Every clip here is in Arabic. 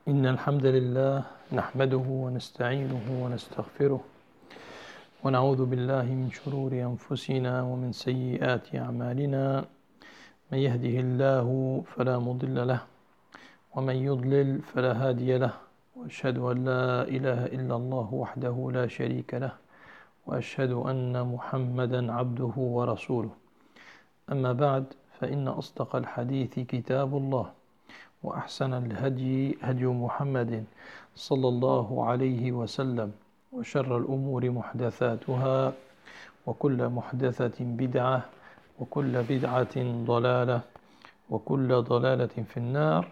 إن الحمد لله نحمده ونستعينه ونستغفره ونعوذ بالله من شرور أنفسنا ومن سيئات أعمالنا. من يهده الله فلا مضل له ومن يضلل فلا هادي له، وأشهد أن لا إله إلا الله وحده لا شريك له، وأشهد أن محمدا عبده ورسوله. أما بعد، فإن أصدق الحديث كتاب الله، وأحسن الهدي هدي محمد صلى الله عليه وسلم، وشر الأمور محدثاتها، وكل محدثة بدعة، وكل بدعة ضلالة، وكل ضلالة في النار.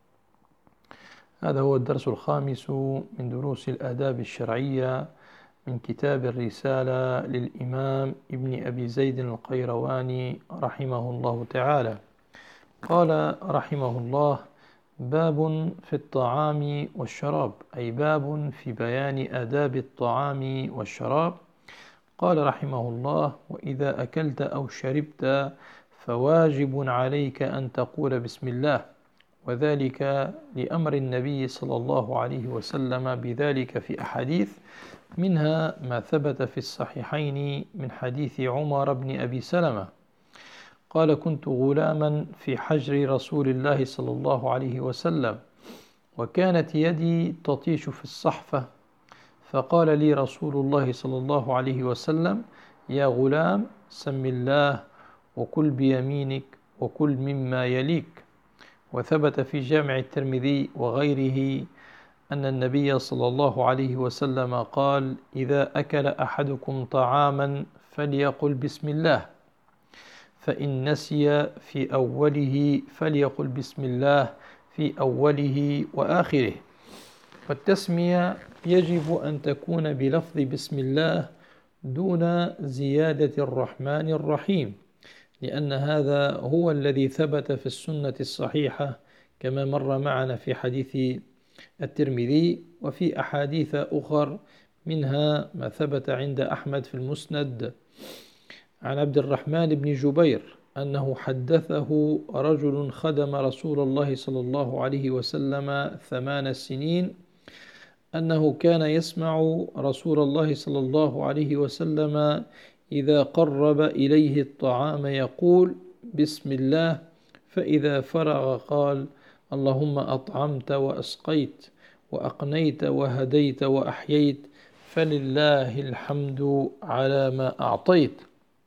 هذا هو الدرس الخامس من دروس الآداب الشرعية من كتاب الرسالة للإمام ابن أبي زيد القيرواني رحمه الله تعالى. قال رحمه الله: باب في الطعام والشراب، أي باب في بيان آداب الطعام والشراب. قال رحمه الله: وإذا أكلت أو شربت فواجب عليك أن تقول بسم الله، وذلك لأمر النبي صلى الله عليه وسلم بذلك في أحاديث، منها ما ثبت في الصحيحين من حديث عمر بن أبي سلمة قال: كنت غلاما في حجر رسول الله صلى الله عليه وسلم، وكانت يدي تطيش في الصحفة، فقال لي رسول الله صلى الله عليه وسلم: يا غلام، سم الله وكل بيمينك وكل مما يليك. وثبت في جامع الترمذي وغيره أن النبي صلى الله عليه وسلم قال: إذا أكل أحدكم طعاما فليقل بسم الله، فإن نسي في أوله فليقل بسم الله في أوله وآخره. والتسمية يجب أن تكون بلفظ بسم الله دون زيادة الرحمن الرحيم، لأن هذا هو الذي ثبت في السنة الصحيحة كما مر معنا في حديث الترمذي، وفي أحاديث أخر، منها ما ثبت عند أحمد في المسند عن عبد الرحمن بن جبير أنه حدثه رجل خدم رسول الله صلى الله عليه وسلم 8 سنين، أنه كان يسمع رسول الله صلى الله عليه وسلم إذا قرب إليه الطعام يقول بسم الله، فإذا فرغ قال: اللهم أطعمت وأسقيت وأقنيت وهديت وأحييت، فلله الحمد على ما أعطيت.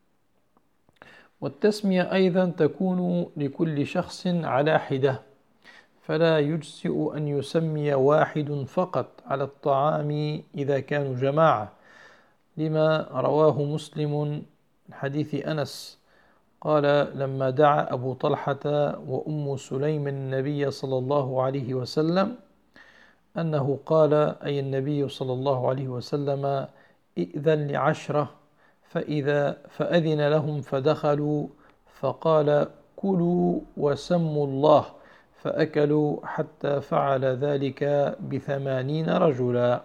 والتسمية أيضا تكون لكل شخص على حدة، فلا يجزئ أن يسمي واحد فقط على الطعام إذا كانوا جماعة، لما رواه مسلم من حديث أنس قال: لما دعا أبو طلحة وأم سليم النبي صلى الله عليه وسلم أنه قال، أي النبي صلى الله عليه وسلم: إئذن ل10، فأذن لهم فدخلوا، فقال: كلوا وسموا الله، فأكلوا حتى فعل ذلك ب80 رجلا.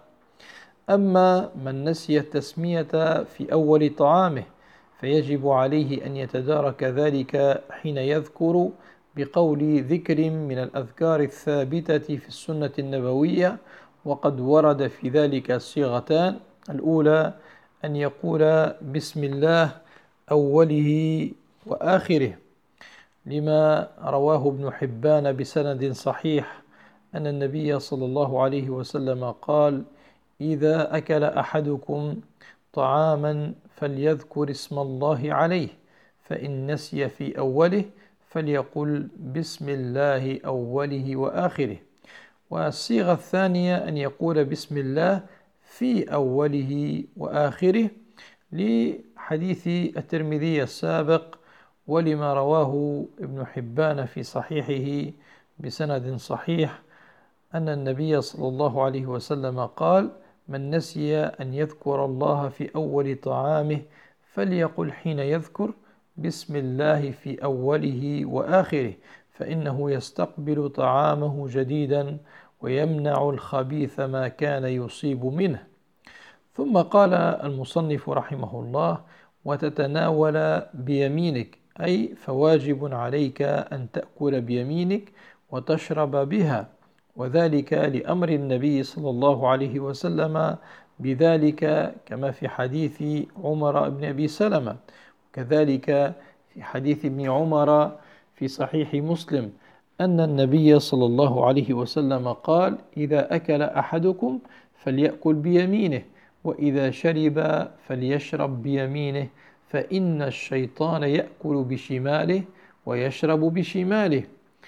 أما من نسي التسمية في أول طعامه فيجب عليه أن يتدارك ذلك حين يذكر بقول ذكر من الأذكار الثابتة في السنة النبوية، وقد ورد في ذلك صيغتان: الأولى أن يقول بسم الله أوله وآخره، لما رواه ابن حبان بسند صحيح أن النبي صلى الله عليه وسلم قال: إذا أكل أحدكم طعاما فليذكر اسم الله عليه، فإن نسي في أوله فليقل بسم الله أوله وآخره. والصيغة الثانية أن يقول بسم الله في أوله وآخره، لحديث الترمذي السابق، ولما رواه ابن حبان في صحيحه بسند صحيح أن النبي صلى الله عليه وسلم قال: من نسي أن يذكر الله في أول طعامه فليقل حين يذكر بسم الله في أوله وآخره، فإنه يستقبل طعامه جديدا ويمنع الخبيث ما كان يصيب منه. ثم قال المصنف رحمه الله: وتتناول بيمينك، أي فواجب عليك أن تأكل بيمينك وتشرب بها، وذلك لأمر النبي صلى الله عليه وسلم بذلك، كما في حديث عمر بن أبي سلمة، وكذلك في حديث ابن عمر في صحيح مسلم أن النبي صلى الله عليه وسلم قال: إذا أكل أحدكم فليأكل بيمينه، وإذا شرب فليشرب بيمينه، فإن الشيطان يأكل بشماله ويشرب بشماله.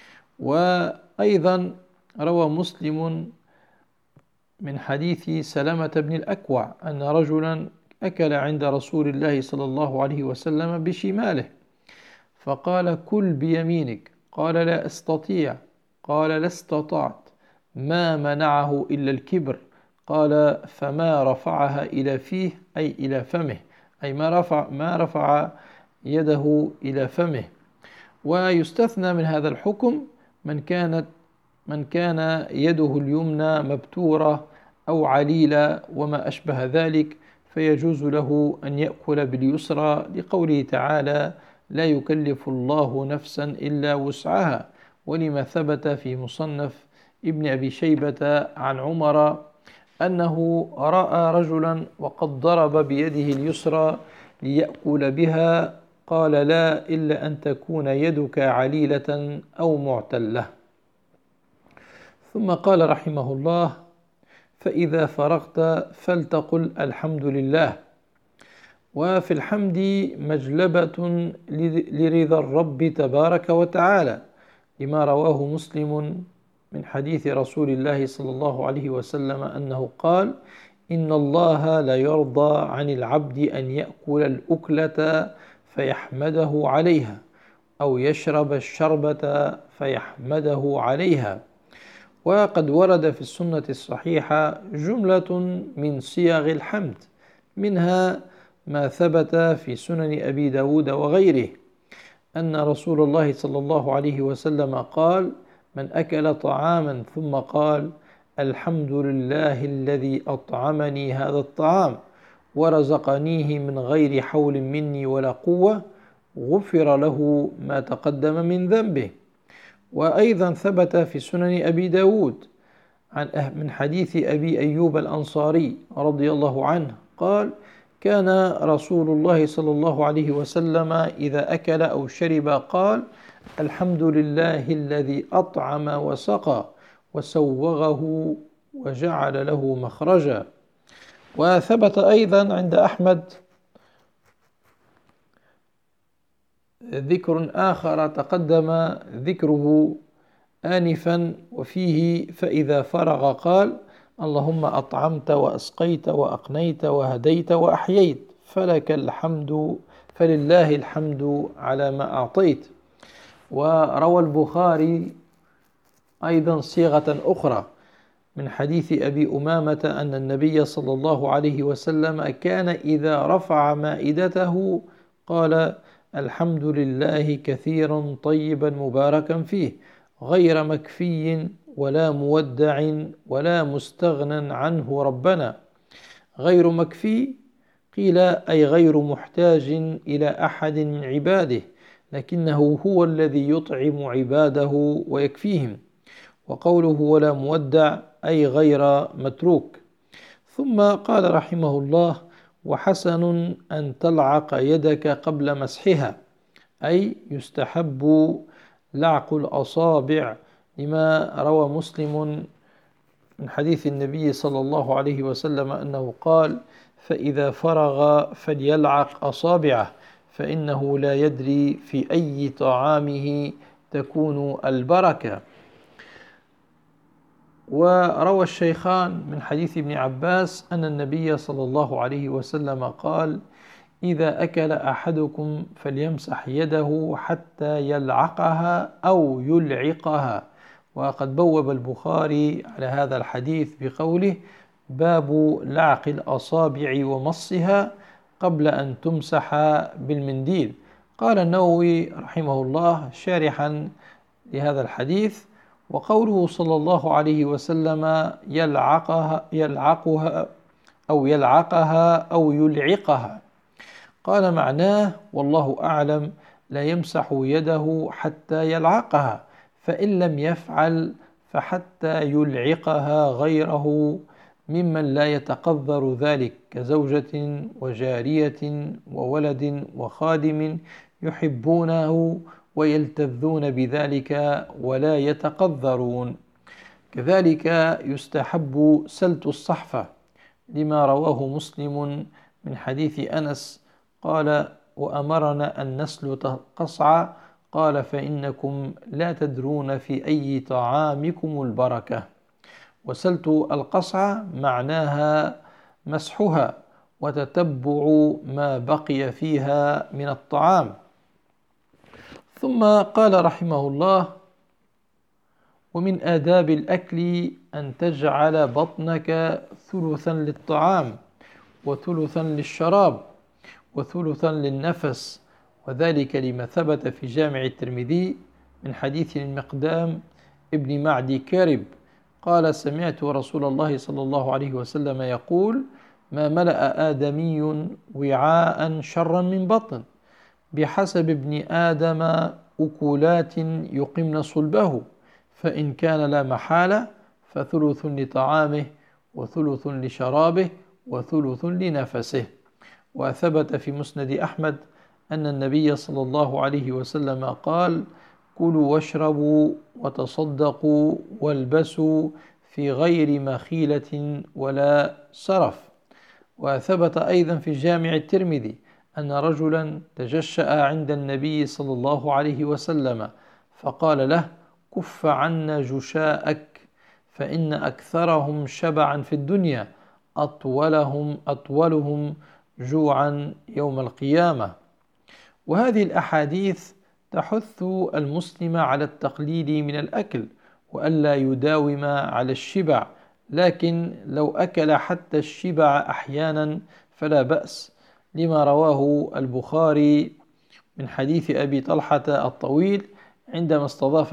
وأيضا روى مسلم من حديث سلمة بن الأكوع أن رجلا أكل عند رسول الله صلى الله عليه وسلم بشماله، فقال: كل بيمينك. قال: لا أستطيع. قال: لا استطعت. ما منعه إلا الكبر. قال: فما رفعها إلى فيه، أي إلى فمه، أي ما رفع يده إلى فمه. ويستثنى من هذا الحكم من كان يده اليمنى مبتورة أو عليلة وما أشبه ذلك، فيجوز له أن يأكل باليسرى، لقوله تعالى: لا يكلف الله نفسا إلا وسعها. ولما ثبت في مصنف ابن أبي شيبة عن عمر أنه رأى رجلا وقد ضرب بيده اليسرى ليأكل بها، قال: لا، إلا أن تكون يدك عليلة أو معتلة. ثم قال رحمه الله: فإذا فرغت فلتقل الحمد لله. وفي الحمد مجلبة لرضا الرب تبارك وتعالى، لما رواه مسلم من حديث رسول الله صلى الله عليه وسلم أنه قال: إن الله لا يرضى عن العبد أن يأكل الأكلة فيحمده عليها، أو يشرب الشربة فيحمده عليها. وقد ورد في السنة الصحيحة جملة من صيغ الحمد، منها ما ثبت في سنن أبي داود وغيره أن رسول الله صلى الله عليه وسلم قال: من أكل طعاما ثم قال: الحمد لله الذي أطعمني هذا الطعام ورزقنيه من غير حول مني ولا قوة، غفر له ما تقدم من ذنبه. وأيضا ثبت في سنن أبي داود من حديث أبي أيوب الأنصاري رضي الله عنه قال: كان رسول الله صلى الله عليه وسلم إذا أكل أو شرب قال: الحمد لله الذي أطعم وسقى وسوغه وجعل له مخرجا. وثبت أيضا عند أحمد ذكر آخر تقدم ذكره آنفا، وفيه: فإذا فرغ قال: اللهم أطعمت وأسقيت وأقنيت وهديت وأحييت، فلله الحمد على ما أعطيت. وروى البخاري أيضا صيغة أخرى من حديث أبي أمامة أن النبي صلى الله عليه وسلم كان إذا رفع مائدته قال: الحمد لله كثيرا طيبا مباركا فيه، غير مكفي ولا مودع ولا مستغنى عنه ربنا. غير مكفي قيل أي غير محتاج إلى أحد من عباده، لكنه هو الذي يطعم عباده ويكفيهم. وقوله ولا مودع أي غير متروك. ثم قال رحمه الله: وحسن أن تلعق يدك قبل مسحها، أي يستحب لعق الأصابع، لما روى مسلم من حديث النبي صلى الله عليه وسلم أنه قال: فإذا فرغ فليلعق أصابعه، فإنه لا يدري في أي طعامه تكون البركة. وروى الشيخان من حديث ابن عباس أن النبي صلى الله عليه وسلم قال: إذا أكل أحدكم فليمسح يده حتى يلعقها أو يلعقها. وقد بوب البخاري على هذا الحديث بقوله: باب لعق الأصابع ومصها قبل أن تمسح بالمنديل. قال النووي رحمه الله شارحا لهذا الحديث: وقوله صلى الله عليه وسلم يلعقها أو يلعقها، قال معناه والله أعلم لا يمسح يده حتى يلعقها، فإن لم يفعل فحتى يلعقها غيره ممن لا يتقدر ذلك كزوجة وجارية وولد وخادم يحبونه ويلتذون بذلك ولا يتقدرون. كذلك يستحب سلت الصحفة لما رواه مسلم من حديث أنس قال: وأمرنا أن نسلت القصع، قال: فإنكم لا تدرون في أي طعامكم البركة. وسلت القصع معناها مسحها وتتبع ما بقي فيها من الطعام. ثم قال رحمه الله: ومن آداب الأكل أن تجعل بطنك ثلثا للطعام وثلثا للشراب وثلثا للنفس، وذلك لما ثبت في جامع الترمذي من حديث المقدام ابن معدي كرب قال: سمعت رسول الله صلى الله عليه وسلم يقول: ما ملأ آدمي وعاء شرا من بطن، بحسب ابن آدم أكلات يقمن صلبه، فإن كان لا محالة فثلث لطعامه وثلث لشرابه وثلث لنفسه. وثبت في مسند أحمد أن النبي صلى الله عليه وسلم قال: كلوا واشربوا وتصدقوا والبسوا في غير مخيلة ولا سرف. وثبت أيضا في جامع الترمذي أن رجلا تجشأ عند النبي صلى الله عليه وسلم فقال له: كف عنا جشاءك، فإن أكثرهم شبعا في الدنيا أطولهم جوعا يوم القيامة. وهذه الأحاديث تحث المسلم على التقليل من الأكل وألا يداوم على الشبع، لكن لو أكل حتى الشبع أحيانا فلا بأس، لما رواه البخاري من حديث أبي طلحة الطويل عندما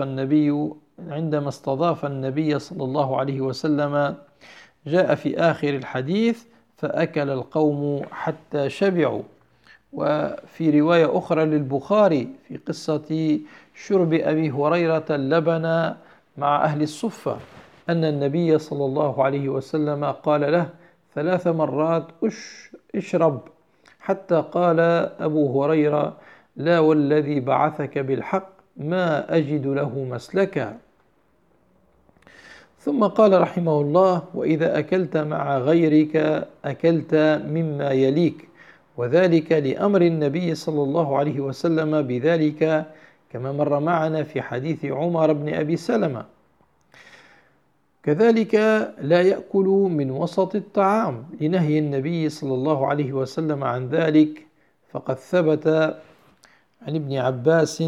استضاف النبي صلى الله عليه وسلم، جاء في آخر الحديث: فأكل القوم حتى شبعوا. وفي رواية أخرى للبخاري في قصة شرب أبي هريرة اللبن مع أهل الصفة أن النبي صلى الله عليه وسلم قال له 3 مرات: اشرب، حتى قال أبو هريرة: لا والذي بعثك بالحق ما أجد له مسلكا. ثم قال رحمه الله: وإذا أكلت مع غيرك أكلت مما يليك، وذلك لأمر النبي صلى الله عليه وسلم بذلك كما مر معنا في حديث عمر بن أبي سلمة. كذلك لا يأكل من وسط الطعام لنهي النبي صلى الله عليه وسلم عن ذلك، فقد ثبت عن ابن عباس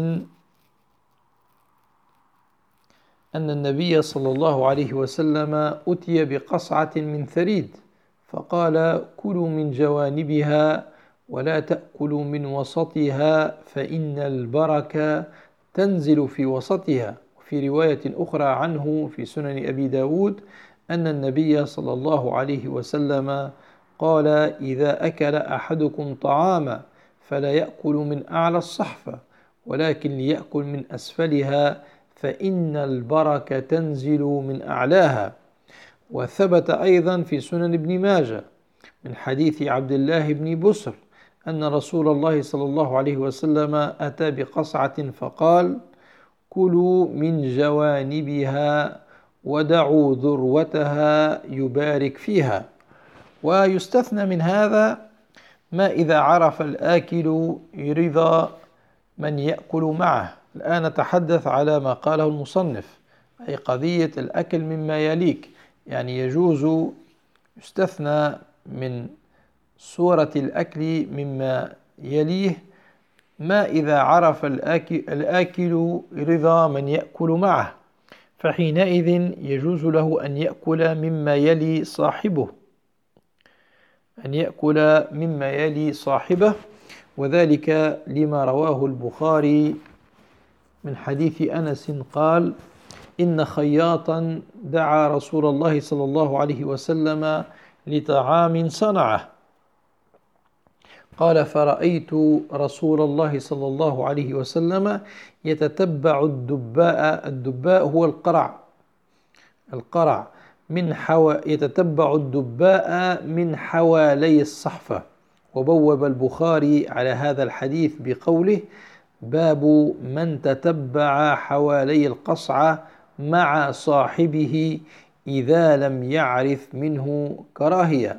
أن النبي صلى الله عليه وسلم أتي بقصعة من ثريد فقال: كلوا من جوانبها ولا تأكلوا من وسطها فإن البركة تنزل في وسطها. وفي رواية أخرى عنه في سنن أبي داود أن النبي صلى الله عليه وسلم قال: إذا أكل أحدكم طعاما فلا يأكل من أعلى الصحفة ولكن ليأكل من أسفلها فإن البركة تنزل من أعلاها. وثبت أيضا في سنن ابن ماجه من حديث عبد الله بن بسر أن رسول الله صلى الله عليه وسلم أتى بقصعة فقال: كلوا من جوانبها ودعوا ذروتها يبارك فيها. ويستثنى من هذا ما إذا عرف الآكل رضا من يأكل معه. الآن نتحدث على ما قاله المصنف، أي قضية الأكل مما يليك، يعني يجوز يستثنى من صورة الأكل مما يليه ما إذا عرف الآكل رضا من يأكل معه، فحينئذ يجوز له أن يأكل مما يلي صاحبه، وذلك لما رواه البخاري من حديث أنس قال: إن خياطا دعا رسول الله صلى الله عليه وسلم لطعام صنعه، قال: فرأيت رسول الله صلى الله عليه وسلم يتتبع الدباء هو القرع، القرع يتتبع الدباء من حوالي الصحفة. وبوب البخاري على هذا الحديث بقوله: باب من تتبع حوالي القصعة مع صاحبه إذا لم يعرف منه كراهية.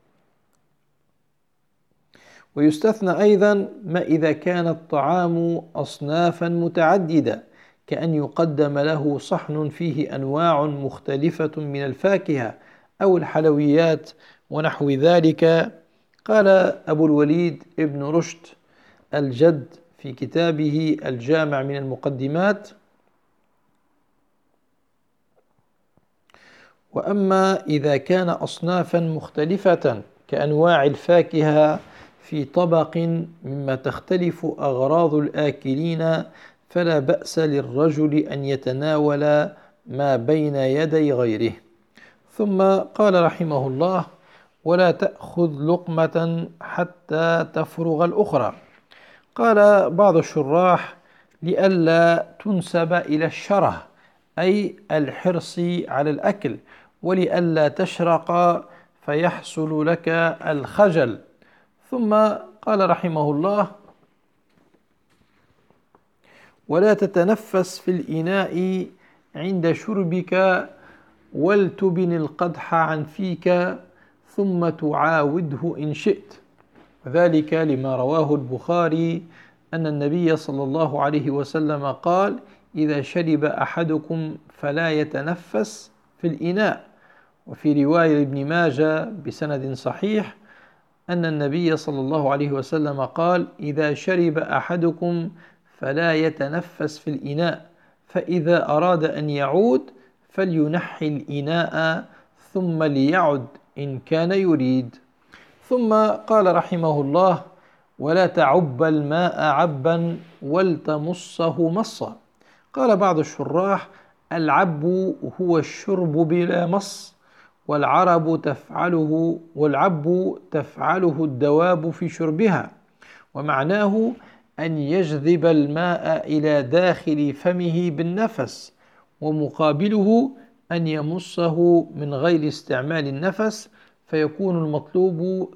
ويستثنى أيضا ما إذا كان الطعام أصنافا متعددة، كأن يقدم له صحن فيه أنواع مختلفة من الفاكهة أو الحلويات ونحو ذلك. قال أبو الوليد ابن رشد الجد في كتابه الجامع من المقدمات: وأما إذا كان أصنافا مختلفة كأنواع الفاكهة في طبق مما تختلف أغراض الآكلين فلا بأس للرجل أن يتناول ما بين يدي غيره. ثم قال رحمه الله: ولا تأخذ لقمة حتى تفرغ الأخرى. قال بعض الشراح: لئلا تنسب إلى الشره، أي الحرص على الأكل، ولئلا تشرق فيحصل لك الخجل. ثم قال رحمه الله: ولا تتنفس في الإناء عند شربك ولتبن القدح عن فيك ثم تعاوده إن شئت. وذلك لما رواه البخاري أن النبي صلى الله عليه وسلم قال: إذا شرب أحدكم فلا يتنفس في الإناء. وفي رواية ابن ماجه بسند صحيح أن النبي صلى الله عليه وسلم قال: إذا شرب أحدكم فلا يتنفس في الإناء، فإذا أراد أن يعود فلينحي الإناء ثم ليعد إن كان يريد. ثم قال رحمه الله: ولا تعب الماء عبا ولتمصه مصا. قال بعض الشراح: العب هو الشرب بلا مص، والعب تفعله الدواب في شربها، ومعناه أن يجذب الماء إلى داخل فمه بالنفس، ومقابله أن يمصه من غير استعمال النفس، فيكون المطلوب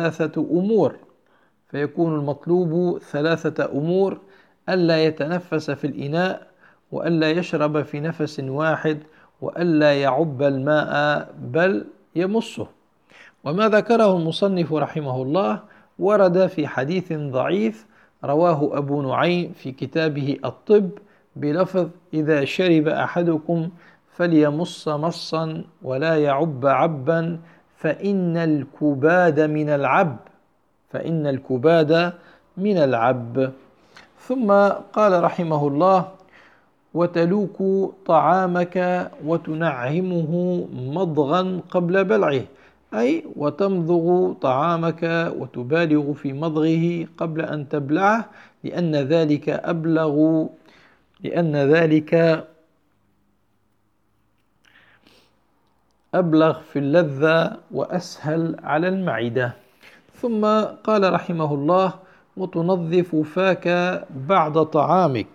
ثلاثة أمور: ألا يتنفس في الإناء، وألا يشرب في نفس واحد، وألا يعب الماء بل يمصه. وما ذكره المصنف رحمه الله ورد في حديث ضعيف رواه أبو نعيم في كتابه الطب بلفظ: إذا شرب أحدكم فليمص مصا ولا يعب عبا فإن الكباد من العب. ثم قال رحمه الله: وتلوك طعامك وتنعمه مضغا قبل بلعه، أي وتمضغ طعامك وتبالغ في مضغه قبل أن تبلعه، لأن ذلك أبلغ في اللذة وأسهل على المعدة. ثم قال رحمه الله: وتنظف فاك بعد طعامك،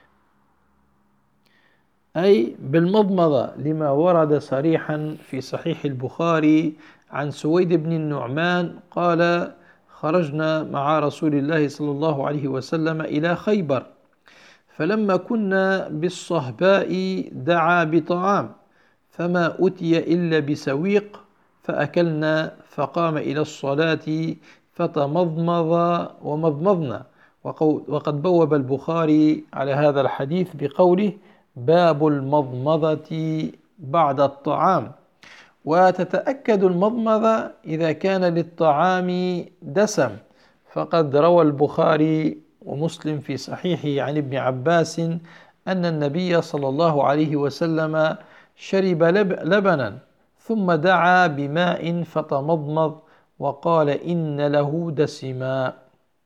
أي بالمضمضة، لما ورد صريحا في صحيح البخاري عن سويد بن النعمان قال: خرجنا مع رسول الله صلى الله عليه وسلم إلى خيبر، فلما كنا بالصهباء دعا بطعام فما أتي إلا بسويق فأكلنا، فقام إلى الصلاة فتمضمض ومضمضنا. وقد بوب البخاري على هذا الحديث بقوله: باب المضمضة بعد الطعام. وتتأكد المضمضة إذا كان للطعام دسم، فقد روى البخاري ومسلم في صحيحه عن ابن عباس أن النبي صلى الله عليه وسلم شرب لبنا ثم دعا بماء فتمضمض وقال: إن له دسما.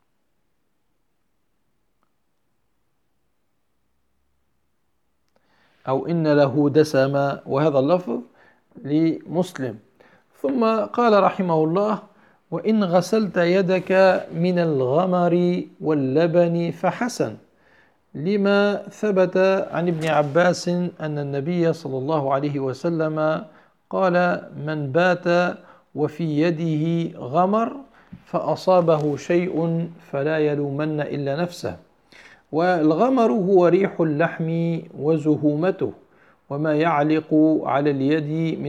أو إن له دسما، وهذا اللفظ لمسلم. ثم قال رحمه الله: وإن غسلت يدك من الغمر واللبن فحسن، لما ثبت عن ابن عباس أن النبي صلى الله عليه وسلم قال: من بات وفي يده غمر فأصابه شيء فلا يلومن إلا نفسه. والغمر هو ريح اللحم وزهومته وما يعلق على اليد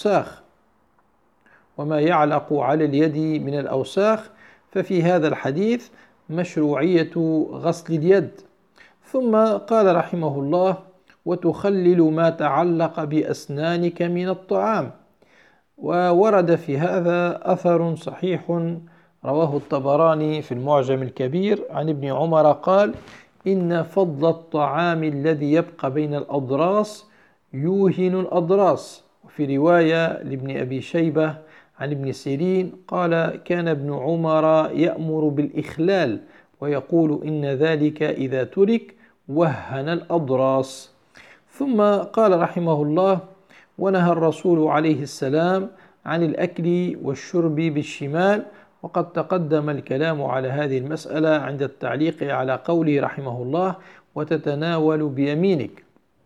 من الأوساخ ففي هذا الحديث مشروعية غسل اليد. ثم قال رحمه الله: وتخلل ما تعلق بأسنانك من الطعام. وورد في هذا أثر صحيح رواه الطبراني في المعجم الكبير عن ابن عمر قال: إن فضل الطعام الذي يبقى بين الأضراس يوهن الأضراس. وفي رواية لابن أبي شيبة عن ابن سيرين قال: كان ابن عمر يأمر بالإخلال ويقول إن ذلك إذا ترك وهن الأضراس. ثم قال رحمه الله: ونهى الرسول عليه السلام عن الأكل والشرب بالشمال. وقد تقدم الكلام على هذه المسألة عند التعليق على قوله رحمه الله: وتتناول بيمينك.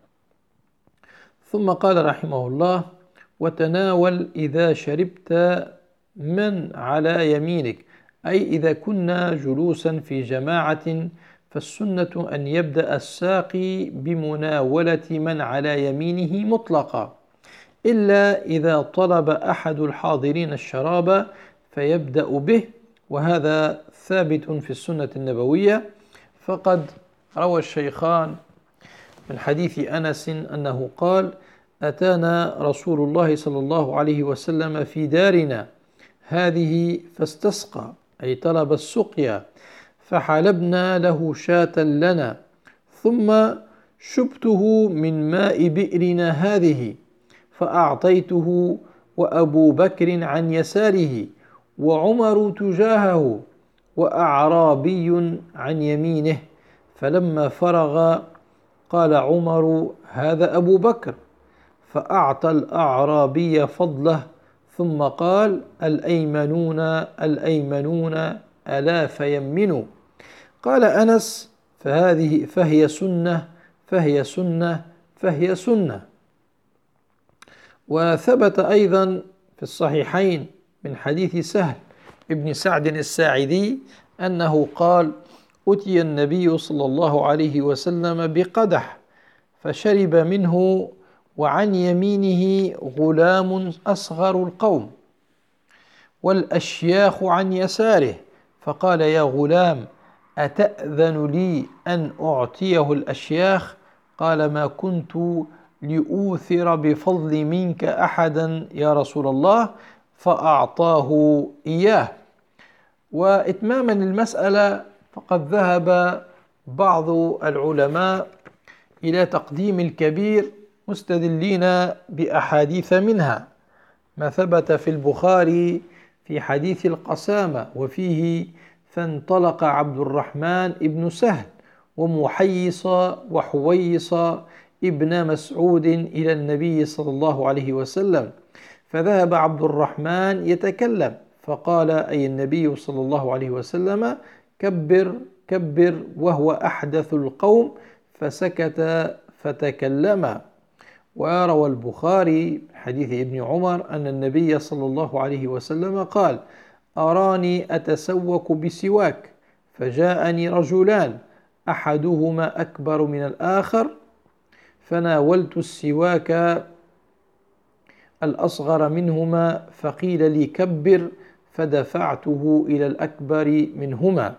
ثم قال رحمه الله: وتناول إذا شربت من على يمينك، أي إذا كنا جلوسا في جماعة فالسنة أن يبدأ الساقي بمناولة من على يمينه مطلقا، إلا إذا طلب أحد الحاضرين الشراب فيبدأ به، وهذا ثابت في السنة النبوية. فقد روى الشيخان من حديث أنس أنه قال: أتانا رسول الله صلى الله عليه وسلم في دارنا هذه فاستسقى، أي طلب السقيا، فحلبنا له شاة لنا، ثم شبته من ماء بئرنا هذه فأعطيته، وأبو بكر عن يساره، وعمر تجاهه، وأعرابي عن يمينه. فلما فرغ قال عمر: هذا أبو بكر، فأعطى الأعرابي فضله، ثم قال: الأيمنون الأيمنون ألا فيمنوا. قال أنس: فهي سنة فهي سنة فهي سنة. وثبت أيضا في الصحيحين من حديث سهل ابن سعد الساعدي أنه قال: أتي النبي صلى الله عليه وسلم بقدح فشرب منه، وعن يمينه غلام أصغر القوم والأشياخ عن يساره، فقال: يا غلام أتأذن لي أن أعطيه الأشياخ؟ قال: ما كنت لأوثر بفضل منك أحدا يا رسول الله، فأعطاه إياه. وإتماما المسألة فقد ذهب بعض العلماء إلى تقديم الكبير مستدلين بأحاديث منها ما ثبت في البخاري في حديث القسامة، وفيه: فانطلق عبد الرحمن ابن سهل ومحيص وحويص ابن مسعود إلى النبي صلى الله عليه وسلم، فذهب عبد الرحمن يتكلم، فقال أي النبي صلى الله عليه وسلم: كبر كبر، وهو أحدث القوم، فسكت فتكلم. وروى البخاري حديث ابن عمر أن النبي صلى الله عليه وسلم قال: أراني أتسوك بسواك، فجاءني رجلان أحدهما أكبر من الآخر، فناولت السواك الأصغر منهما، فقيل لي: كبر، فدفعته إلى الأكبر منهما.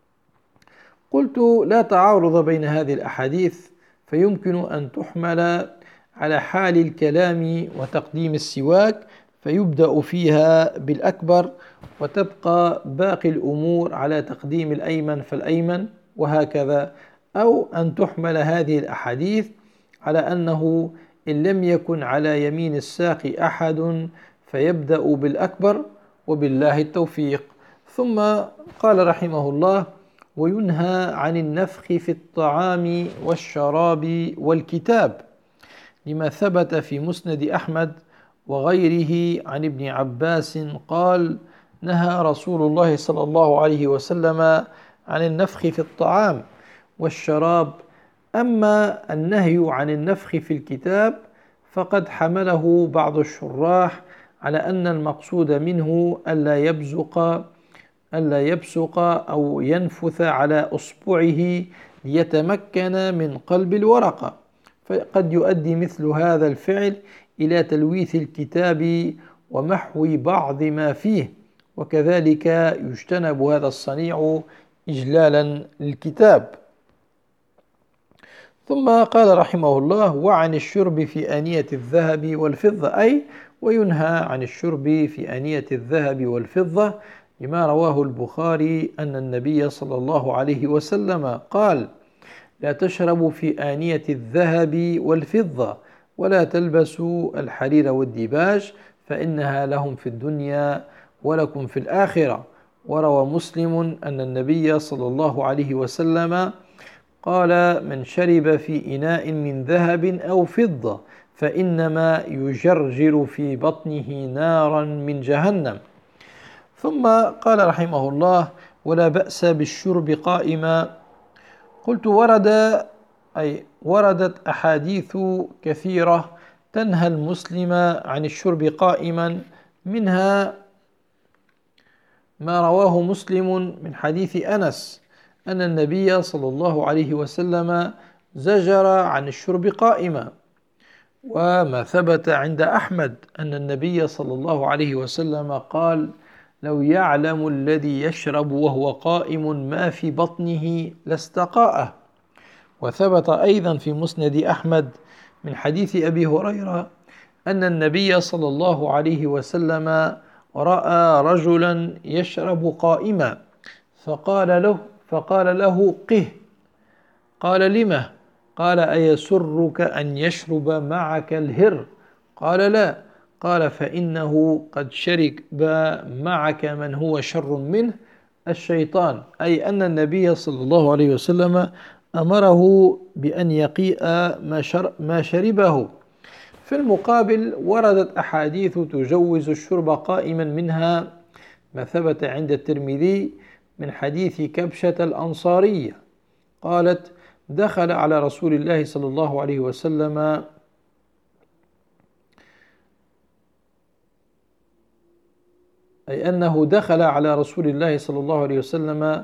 قلت: لا تعارض بين هذه الأحاديث، فيمكن أن تحمل على حال الكلام وتقديم السواك، فيبدأ فيها بالأكبر، وتبقى باقي الأمور على تقديم الأيمن فالأيمن، وهكذا. أو أن تحمل هذه الأحاديث على أنه إن لم يكن على يمين الساق أحد فيبدأ بالأكبر، وبالله التوفيق. ثم قال رحمه الله: وينهى عن النفخ في الطعام والشراب والكتاب، لما ثبت في مسند أحمد وغيره عن ابن عباس قال: نهى رسول الله صلى الله عليه وسلم عن النفخ في الطعام والشراب، أما النهي عن النفخ في الكتاب فقد حمله بعض الشراح على أن المقصود منه ألا يبصق أو ينفث على أصبعه ليتمكن من قلب الورقة، فقد يؤدي مثل هذا الفعل إلى تلويث الكتاب ومحو بعض ما فيه، وكذلك يجتنب هذا الصنيع إجلالا للكتاب. ثم قال رحمه الله: وعن الشرب في آنية الذهب والفضة، أي وينهى عن الشرب في آنية الذهب والفضة، لما رواه البخاري أن النبي صلى الله عليه وسلم قال: لا تشربوا في آنية الذهب والفضة، ولا تلبسوا الحرير والديباج، فإنها لهم في الدنيا ولكم في الآخرة. وروى مسلم أن النبي صلى الله عليه وسلم قال: من شرب في إناء من ذهب أو فضة فإنما يجرجر في بطنه نارا من جهنم. ثم قال رحمه الله: ولا بأس بالشرب قائما. قلت: وردت أحاديث كثيرة تنهى المسلم عن الشرب قائما، منها ما رواه مسلم من حديث أنس أن النبي صلى الله عليه وسلم زجر عن الشرب قائما، وما ثبت عند أحمد أن النبي صلى الله عليه وسلم قال: لو يعلم الذي يشرب وهو قائم ما في بطنه لاستقاءه. وثبت أيضا في مسند أحمد من حديث أبي هريرة أن النبي صلى الله عليه وسلم رأى رجلا يشرب قائما فقال له: قه. قال: لما؟ قال: أيسرك أن يشرب معك الهر؟ قال: لا. قال: فإنه قد شرب معك من هو شر منه، الشيطان، أي أن النبي صلى الله عليه وسلم أمره بأن يقيء ما شربه. في المقابل وردت أحاديث تجوز الشرب قائما، منها ما ثبت عند الترمذي من حديث كبشة الأنصارية قالت: دخل على رسول الله صلى الله عليه وسلم أي أنه دخل على رسول الله صلى الله عليه وسلم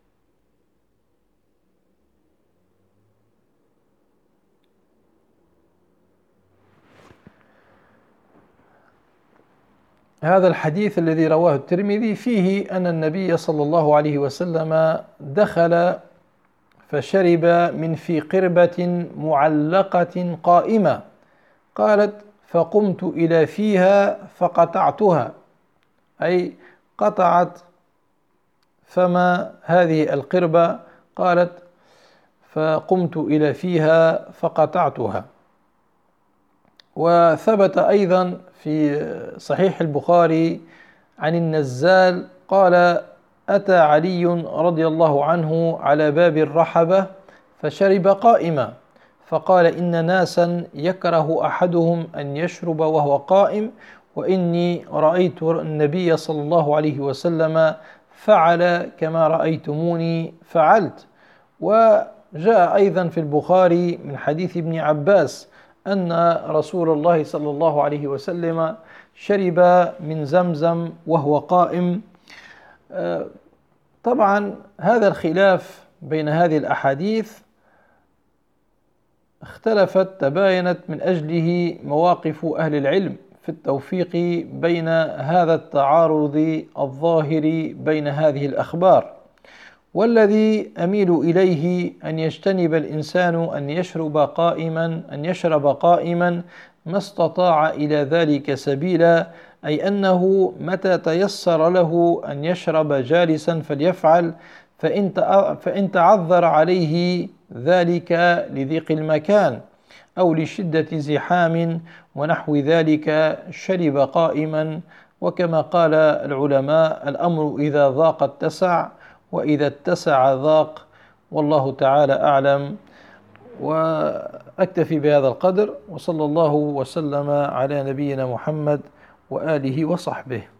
هذا الحديث الذي رواه الترمذي فيه أن النبي صلى الله عليه وسلم دخل فشرب من في قربة معلقة قائمة، قالت: فقمت إلى فيها فقطعتها، أي قطعت فما هذه القربة، قالت: فقمت إلى فيها فقطعتها. وثبت أيضا في صحيح البخاري عن النزال قال: أتى علي رضي الله عنه على باب الرحبة فشرب قائما، فقال: إن ناسا يكره أحدهم أن يشرب وهو قائم، وإني رأيت النبي صلى الله عليه وسلم فعل كما رأيتموني فعلت. وجاء أيضا في البخاري من حديث ابن عباس أن رسول الله صلى الله عليه وسلم شرب من زمزم وهو قائم. طبعا هذا الخلاف بين هذه الأحاديث تباينت من أجله مواقف أهل العلم في التوفيق بين هذا التعارض الظاهر بين هذه الأخبار، والذي أميل إليه أن يجتنب الإنسان أن يشرب قائما ما استطاع إلى ذلك سبيلا، أي أنه متى تيسر له أن يشرب جالسا فليفعل، فإن تعذر عليه ذلك لضيق المكان أو لشدة زحام ونحو ذلك شرب قائما. وكما قال العلماء: الأمر إذا ضاق اتسع، وإذا اتسع ضاق. والله تعالى أعلم. وأكتفي بهذا القدر، وصلى الله وسلم على نبينا محمد وآله وصحبه.